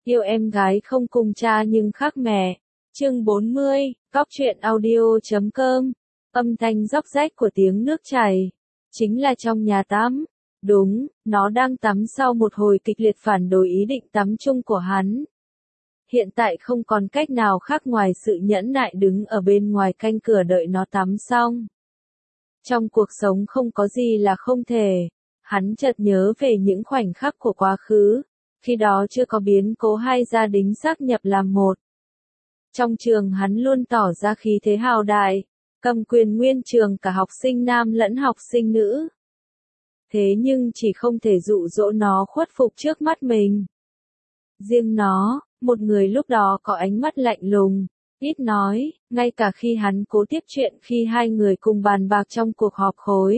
Yêu em gái không cùng cha nhưng khác mẹ. Chương 40, Cóc truyện audio.com. Âm thanh róc rách của tiếng nước chảy. Chính là trong nhà tắm. Đúng, nó đang tắm sau một hồi kịch liệt phản đối ý định tắm chung của hắn. Hiện tại không còn cách nào khác ngoài sự nhẫn nại đứng ở bên ngoài canh cửa đợi nó tắm xong. Trong cuộc sống không có gì là không thể. Hắn chợt nhớ về những khoảnh khắc của quá khứ. Khi đó chưa có biến cố hai gia đình sáp nhập làm một. Trong trường hắn luôn tỏ ra khí thế hào đại, cầm quyền nguyên trường cả học sinh nam lẫn học sinh nữ. Thế nhưng chỉ không thể dụ dỗ nó khuất phục trước mắt mình. Riêng nó, một người lúc đó có ánh mắt lạnh lùng, ít nói, ngay cả khi hắn cố tiếp chuyện khi hai người cùng bàn bạc trong cuộc họp khối.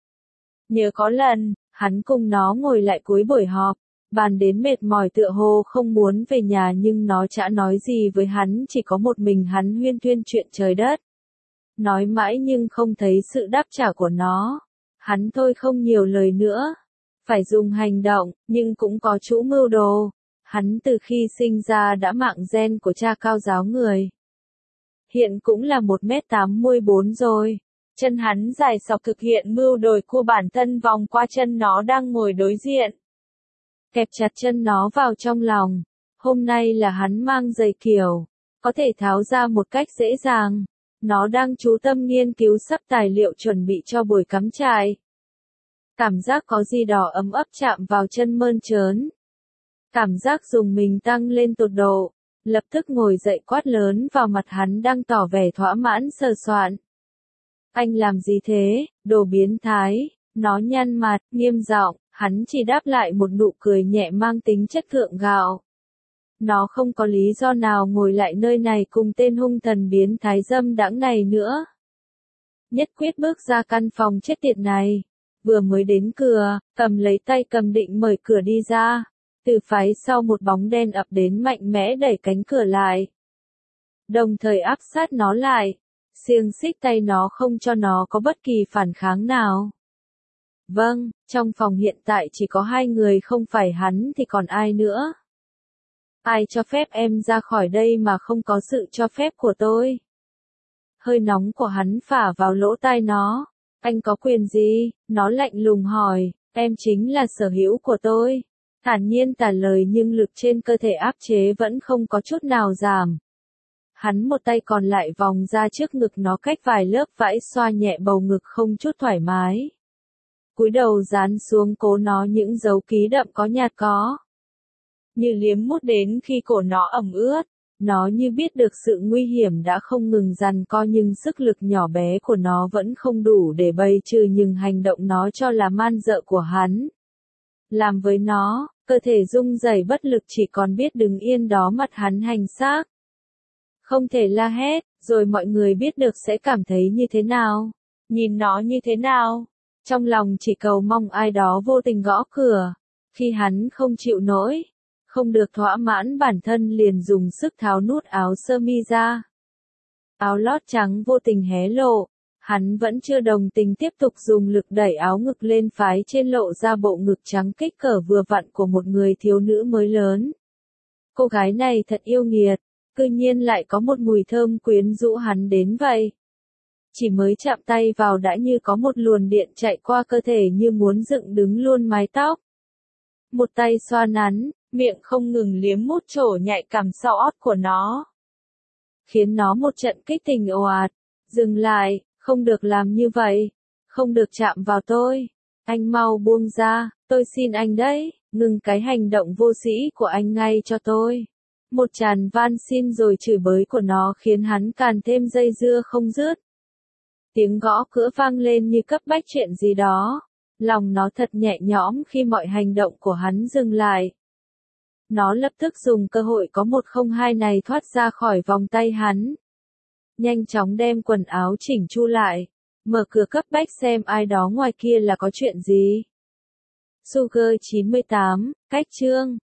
Nhớ có lần, hắn cùng nó ngồi lại cuối buổi họp. Bàn đến mệt mỏi tựa hồ không muốn về nhà nhưng nó chả nói gì với hắn, chỉ có một mình hắn huyên thuyên chuyện trời đất. Nói mãi nhưng không thấy sự đáp trả của nó. Hắn thôi không nhiều lời nữa. Phải dùng hành động, nhưng cũng có chủ mưu đồ. Hắn từ khi sinh ra đã mạng gen của cha cao giáo người. Hiện cũng là 1m84 rồi. Chân hắn dài sọc thực hiện mưu đồi của bản thân vòng qua chân nó đang ngồi đối diện. Kẹp chặt chân nó vào trong lòng. Hôm nay là hắn mang giày kiểu, có thể tháo ra một cách dễ dàng. Nó đang chú tâm nghiên cứu sắp tài liệu chuẩn bị cho buổi cắm trại. Cảm giác có gì đó ấm ấp chạm vào chân mơn trớn. Cảm giác dùng mình tăng lên tột độ. Lập tức ngồi dậy quát lớn vào mặt hắn đang tỏ vẻ thỏa mãn sờ soạn. Anh làm gì thế, đồ biến thái? Nó nhăn mặt, nghiêm giọng. Hắn chỉ đáp lại một nụ cười nhẹ mang tính chất thượng gạo. Nó không có lý do nào ngồi lại nơi này cùng tên hung thần biến thái dâm đãng này nữa. Nhất quyết bước ra căn phòng chết tiệt này. Vừa mới đến cửa, cầm lấy tay cầm định mở cửa đi ra. Từ phái sau một bóng đen ập đến mạnh mẽ đẩy cánh cửa lại. Đồng thời áp sát nó lại. Xiềng xích tay nó không cho nó có bất kỳ phản kháng nào. Vâng, trong phòng hiện tại chỉ có hai người, không phải hắn thì còn ai nữa. Ai cho phép em ra khỏi đây mà không có sự cho phép của tôi? Hơi nóng của hắn phả vào lỗ tai nó. Anh có quyền gì? Nó lạnh lùng hỏi. Em chính là sở hữu của tôi. Thản nhiên trả lời nhưng lực trên cơ thể áp chế vẫn không có chút nào giảm. Hắn một tay còn lại vòng ra trước ngực nó cách vài lớp vải xoa nhẹ bầu ngực không chút thoải mái. Cúi đầu dán xuống cố nó những dấu ký đậm có nhạt có. Như liếm mút đến khi cổ nó ẩm ướt. Nó như biết được sự nguy hiểm đã không ngừng giằng co nhưng sức lực nhỏ bé của nó vẫn không đủ để bày trừ những hành động nó cho là man dợ của hắn. Làm với nó, cơ thể rung rẩy bất lực chỉ còn biết đứng yên đó mặt hắn hành xác. Không thể la hét, rồi mọi người biết được sẽ cảm thấy như thế nào. Nhìn nó như thế nào. Trong lòng chỉ cầu mong ai đó vô tình gõ cửa. Khi hắn không chịu nổi, không được thỏa mãn bản thân liền dùng sức tháo nút áo sơ mi ra. Áo lót trắng vô tình hé lộ. Hắn vẫn chưa đồng tình tiếp tục dùng lực đẩy áo ngực lên phái trên lộ ra bộ ngực trắng kích cỡ vừa vặn của một người thiếu nữ mới lớn. Cô gái này thật yêu nghiệt, cư nhiên lại có một mùi thơm quyến rũ hắn đến vậy. Chỉ mới chạm tay vào đã như có một luồng điện chạy qua cơ thể như muốn dựng đứng luôn mái tóc. Một tay xoa nắn, miệng không ngừng liếm mút chỗ nhạy cảm sau ót của nó. Khiến nó một trận kích tình ồ ạt. Dừng lại, không được làm như vậy. Không được chạm vào tôi. Anh mau buông ra, tôi xin anh đấy, ngừng cái hành động vô sĩ của anh ngay cho tôi. Một tràng van xin rồi chửi bới của nó khiến hắn càng thêm dây dưa không dứt. Tiếng gõ cửa vang lên như cấp bách chuyện gì đó. Lòng nó thật nhẹ nhõm khi mọi hành động của hắn dừng lại. Nó lập tức dùng cơ hội có 102 này thoát ra khỏi vòng tay hắn. Nhanh chóng đem quần áo chỉnh chu lại. Mở cửa cấp bách xem ai đó ngoài kia là có chuyện gì. Sugar 98, cách chương.